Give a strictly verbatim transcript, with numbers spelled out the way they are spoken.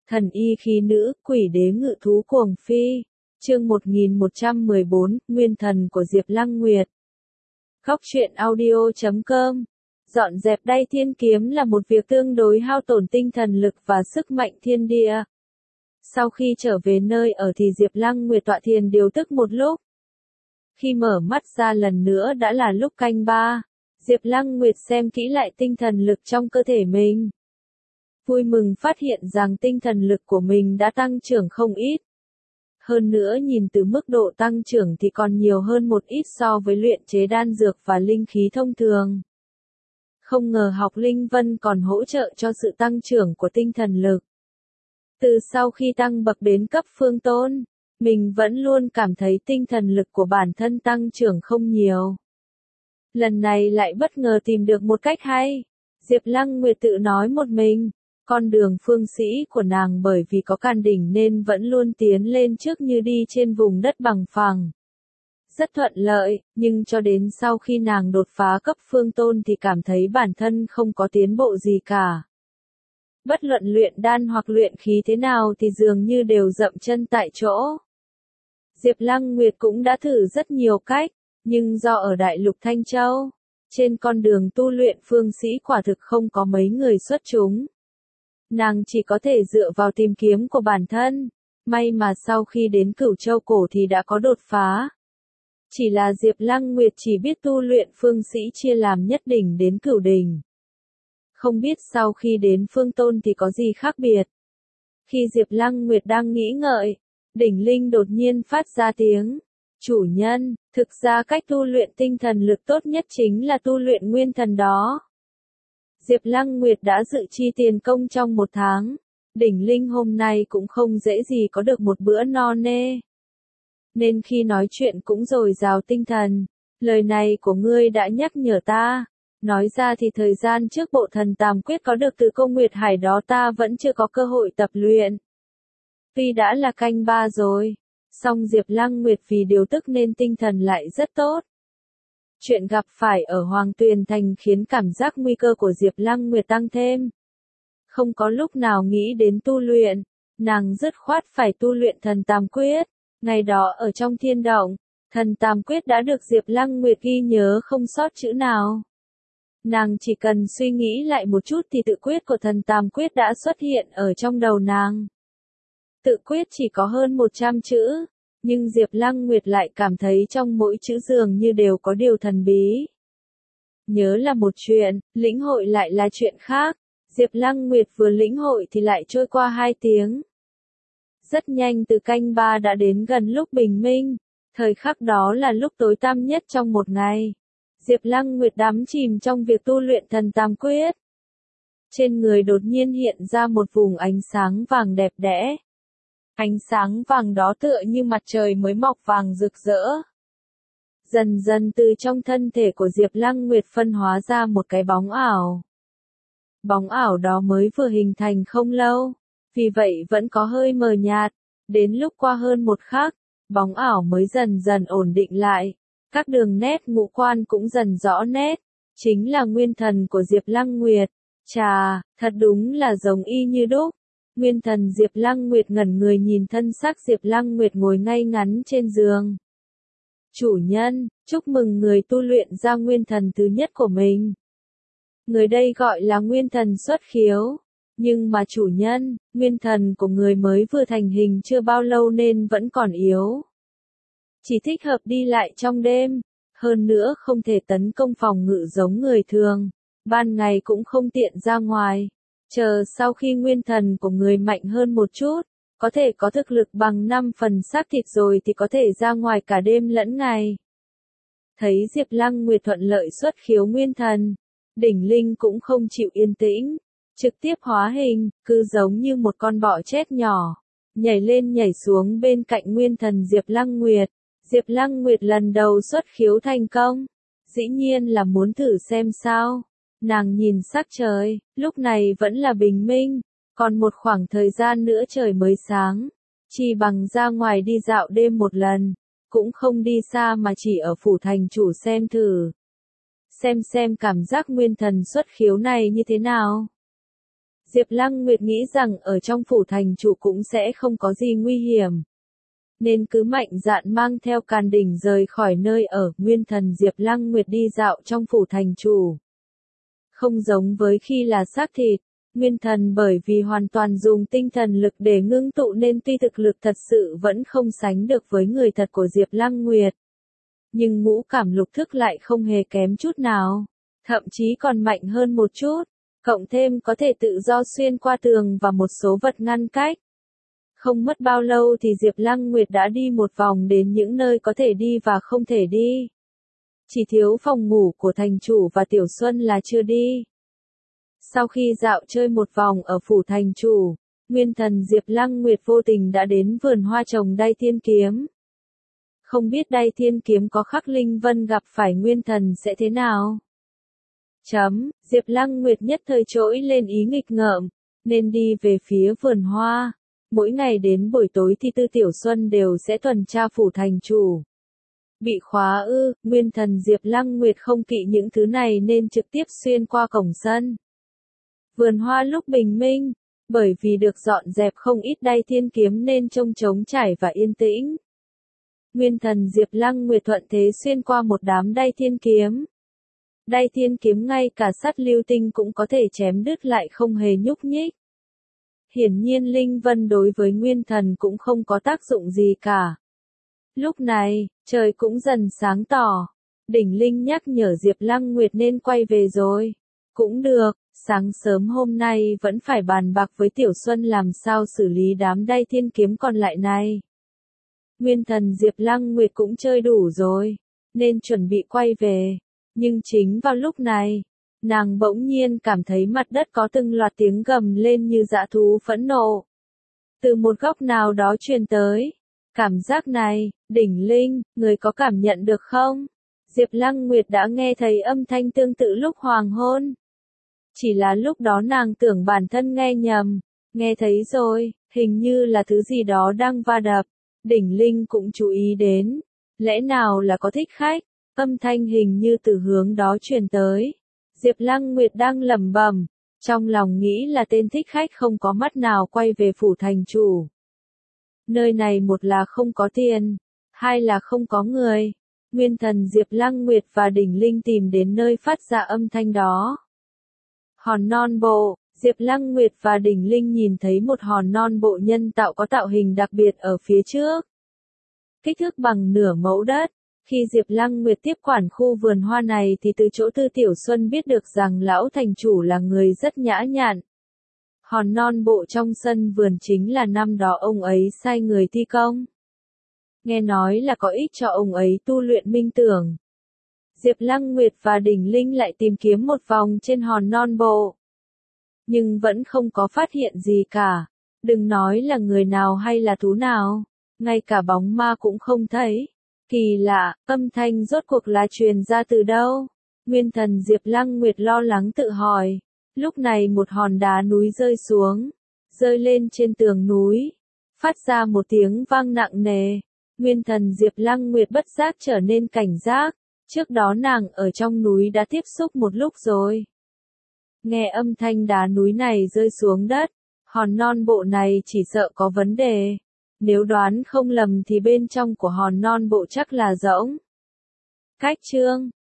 Thần y khí nữ, quỷ đế ngự thú cuồng phi. Chương một nghìn một trăm mười bốn, Nguyên thần của Diệp Lăng Nguyệt. Góc truyện audio chấm com. Dọn dẹp đay thiên kiếm là một việc tương đối hao tổn tinh thần lực và sức mạnh thiên địa. Sau khi trở về nơi ở thì Diệp Lăng Nguyệt tọa thiền điều tức một lúc. Khi mở mắt ra lần nữa đã là lúc canh ba. Diệp Lăng Nguyệt xem kỹ lại tinh thần lực trong cơ thể mình. Vui mừng phát hiện rằng tinh thần lực của mình đã tăng trưởng không ít. Hơn nữa nhìn từ mức độ tăng trưởng thì còn nhiều hơn một ít so với luyện chế đan dược và linh khí thông thường. Không ngờ học linh vân còn hỗ trợ cho sự tăng trưởng của tinh thần lực. Từ sau khi tăng bậc đến cấp phương tôn, mình vẫn luôn cảm thấy tinh thần lực của bản thân tăng trưởng không nhiều. Lần này lại bất ngờ tìm được một cách hay. Diệp Lăng Nguyệt tự nói một mình. Con đường phương sĩ của nàng bởi vì có can đỉnh nên vẫn luôn tiến lên trước như đi trên vùng đất bằng phẳng. Rất thuận lợi, nhưng cho đến sau khi nàng đột phá cấp phương tôn thì cảm thấy bản thân không có tiến bộ gì cả. Bất luận luyện đan hoặc luyện khí thế nào thì dường như đều dậm chân tại chỗ. Diệp Lăng Nguyệt cũng đã thử rất nhiều cách, nhưng do ở Đại Lục Thanh Châu, trên con đường tu luyện phương sĩ quả thực không có mấy người xuất chúng. Nàng chỉ có thể dựa vào tìm kiếm của bản thân, may mà sau khi đến Cửu Châu Cổ thì đã có đột phá. Chỉ là Diệp Lăng Nguyệt chỉ biết tu luyện phương sĩ chia làm nhất đỉnh đến cửu đỉnh. Không biết sau khi đến phương tôn thì có gì khác biệt. Khi Diệp Lăng Nguyệt đang nghĩ ngợi, đỉnh linh đột nhiên phát ra tiếng. Chủ nhân, thực ra cách tu luyện tinh thần lực tốt nhất chính là tu luyện nguyên thần đó. Diệp Lăng Nguyệt đã dự chi tiền công trong một tháng. Đỉnh linh hôm nay cũng không dễ gì có được một bữa no nê. Nên khi nói chuyện cũng dồi dào tinh thần. Lời này của ngươi đã nhắc nhở ta. Nói ra thì thời gian trước bộ thần tàm quyết có được từ Công Nguyệt Hải đó ta vẫn chưa có cơ hội tập luyện. Tuy đã là canh ba rồi, song Diệp Lăng Nguyệt vì điều tức nên tinh thần lại rất tốt. Chuyện gặp phải ở Hoàng Tuyền Thành khiến cảm giác nguy cơ của Diệp Lăng Nguyệt tăng thêm. Không có lúc nào nghĩ đến tu luyện, nàng dứt khoát phải tu luyện thần tam quyết. Ngày đó ở trong thiên động, thần tam quyết đã được Diệp Lăng Nguyệt ghi nhớ không sót chữ nào. Nàng chỉ cần suy nghĩ lại một chút thì tự quyết của thần tam quyết đã xuất hiện ở trong đầu nàng. Tự quyết chỉ có hơn một trăm chữ. Nhưng Diệp Lăng Nguyệt lại cảm thấy trong mỗi chữ dường như đều có điều thần bí. Nhớ là một chuyện, lĩnh hội lại là chuyện khác. Diệp Lăng Nguyệt vừa lĩnh hội thì lại trôi qua hai tiếng. Rất nhanh từ canh ba đã đến gần lúc bình minh. Thời khắc đó là lúc tối tăm nhất trong một ngày. Diệp Lăng Nguyệt đắm chìm trong việc tu luyện thần tam quyết. Trên người đột nhiên hiện ra một vùng ánh sáng vàng đẹp đẽ. Ánh sáng vàng đó tựa như mặt trời mới mọc vàng rực rỡ. Dần dần từ trong thân thể của Diệp Lăng Nguyệt phân hóa ra một cái bóng ảo. Bóng ảo đó mới vừa hình thành không lâu, vì vậy vẫn có hơi mờ nhạt. Đến lúc qua hơn một khắc, bóng ảo mới dần dần ổn định lại. Các đường nét ngũ quan cũng dần rõ nét. Chính là nguyên thần của Diệp Lăng Nguyệt. Chà, thật đúng là giống y như đúc. Nguyên thần Diệp Lăng Nguyệt ngẩn người nhìn thân xác Diệp Lăng Nguyệt ngồi ngay ngắn trên giường. Chủ nhân, chúc mừng người tu luyện ra nguyên thần thứ nhất của mình. Người đây gọi là nguyên thần xuất khiếu. Nhưng mà chủ nhân, nguyên thần của người mới vừa thành hình chưa bao lâu nên vẫn còn yếu. Chỉ thích hợp đi lại trong đêm. Hơn nữa không thể tấn công phòng ngự giống người thường. Ban ngày cũng không tiện ra ngoài. Chờ sau khi nguyên thần của người mạnh hơn một chút, có thể có thực lực bằng năm phần xác thịt rồi thì có thể ra ngoài cả đêm lẫn ngày. Thấy Diệp Lăng Nguyệt thuận lợi xuất khiếu nguyên thần, đỉnh linh cũng không chịu yên tĩnh, trực tiếp hóa hình, cứ giống như một con bọ chết nhỏ, nhảy lên nhảy xuống bên cạnh nguyên thần Diệp Lăng Nguyệt. Diệp Lăng Nguyệt lần đầu xuất khiếu thành công, dĩ nhiên là muốn thử xem sao. Nàng nhìn sắc trời, lúc này vẫn là bình minh, còn một khoảng thời gian nữa trời mới sáng. Chỉ bằng ra ngoài đi dạo đêm một lần, cũng không đi xa mà chỉ ở phủ thành chủ xem thử. Xem xem cảm giác nguyên thần xuất khiếu này như thế nào. Diệp Lăng Nguyệt nghĩ rằng ở trong phủ thành chủ cũng sẽ không có gì nguy hiểm. Nên cứ mạnh dạn mang theo Càn Đỉnh rời khỏi nơi ở. Nguyên thần Diệp Lăng Nguyệt đi dạo trong phủ thành chủ. Không giống với khi là xác thịt, nguyên thần bởi vì hoàn toàn dùng tinh thần lực để ngưng tụ nên tuy thực lực thật sự vẫn không sánh được với người thật của Diệp Lăng Nguyệt. Nhưng ngũ cảm lục thức lại không hề kém chút nào, thậm chí còn mạnh hơn một chút, cộng thêm có thể tự do xuyên qua tường và một số vật ngăn cách. Không mất bao lâu thì Diệp Lăng Nguyệt đã đi một vòng đến những nơi có thể đi và không thể đi. Chỉ thiếu phòng ngủ của thành chủ và Tiểu Xuân là chưa đi. Sau khi dạo chơi một vòng ở phủ thành chủ, nguyên thần Diệp Lăng Nguyệt vô tình đã đến vườn hoa trồng Đai Thiên Kiếm. Không biết Đai Thiên Kiếm có khắc linh vân gặp phải nguyên thần sẽ thế nào? Chấm, Diệp Lăng Nguyệt nhất thời trỗi lên ý nghịch ngợm, nên đi về phía vườn hoa. Mỗi ngày đến buổi tối thì Tư Tiểu Xuân đều sẽ tuần tra phủ thành chủ. Bị khóa ư, nguyên thần Diệp Lăng Nguyệt không kỵ những thứ này nên trực tiếp xuyên qua cổng sân. Vườn hoa lúc bình minh, bởi vì được dọn dẹp không ít Đai Thiên Kiếm nên trông trống trải và yên tĩnh. Nguyên thần Diệp Lăng Nguyệt thuận thế xuyên qua một đám Đai Thiên Kiếm. Đai Thiên Kiếm ngay cả sắt lưu tinh cũng có thể chém đứt lại không hề nhúc nhích. Hiển nhiên linh vân đối với nguyên thần cũng không có tác dụng gì cả. Lúc này, trời cũng dần sáng tỏ. Đỉnh Linh nhắc nhở Diệp Lăng Nguyệt nên quay về rồi. Cũng được, sáng sớm hôm nay vẫn phải bàn bạc với Tiểu Xuân làm sao xử lý đám Đai Thiên Kiếm còn lại này. Nguyên thần Diệp Lăng Nguyệt cũng chơi đủ rồi, nên chuẩn bị quay về. Nhưng chính vào lúc này, nàng bỗng nhiên cảm thấy mặt đất có từng loạt tiếng gầm lên như dã thú phẫn nộ. Từ một góc nào đó truyền tới. Cảm giác này, Đỉnh Linh, người có cảm nhận được không? Diệp Lăng Nguyệt đã nghe thấy âm thanh tương tự lúc hoàng hôn. Chỉ là lúc đó nàng tưởng bản thân nghe nhầm. Nghe thấy rồi, hình như là thứ gì đó đang va đập. Đỉnh Linh cũng chú ý đến. Lẽ nào là có thích khách? Âm thanh hình như từ hướng đó truyền tới. Diệp Lăng Nguyệt đang lẩm bẩm, trong lòng nghĩ là tên thích khách không có mắt nào quay về phủ thành chủ. Nơi này một là không có tiền, hai là không có người. Nguyên thần Diệp Lăng Nguyệt và Đỉnh Linh tìm đến nơi phát ra âm thanh đó. Hòn non bộ, Diệp Lăng Nguyệt và Đỉnh Linh nhìn thấy một hòn non bộ nhân tạo có tạo hình đặc biệt ở phía trước. Kích thước bằng nửa mẫu đất. Khi Diệp Lăng Nguyệt tiếp quản khu vườn hoa này thì từ chỗ Tư Tiểu Xuân biết được rằng lão thành chủ là người rất nhã nhặn. Hòn non bộ trong sân vườn chính là năm đó ông ấy sai người thi công. Nghe nói là có ích cho ông ấy tu luyện minh tưởng. Diệp Lăng Nguyệt và Đỉnh Linh lại tìm kiếm một vòng trên hòn non bộ. Nhưng vẫn không có phát hiện gì cả. Đừng nói là người nào hay là thú nào. Ngay cả bóng ma cũng không thấy. Kỳ lạ, âm thanh rốt cuộc là truyền ra từ đâu? Nguyên thần Diệp Lăng Nguyệt lo lắng tự hỏi. Lúc này một hòn đá núi rơi xuống, rơi lên trên tường núi, phát ra một tiếng vang nặng nề. Nguyên thần Diệp Lăng Nguyệt bất giác trở nên cảnh giác, trước đó nàng ở trong núi đã tiếp xúc một lúc rồi. Nghe âm thanh đá núi này rơi xuống đất, hòn non bộ này chỉ sợ có vấn đề. Nếu đoán không lầm thì bên trong của hòn non bộ chắc là rỗng. Cách chương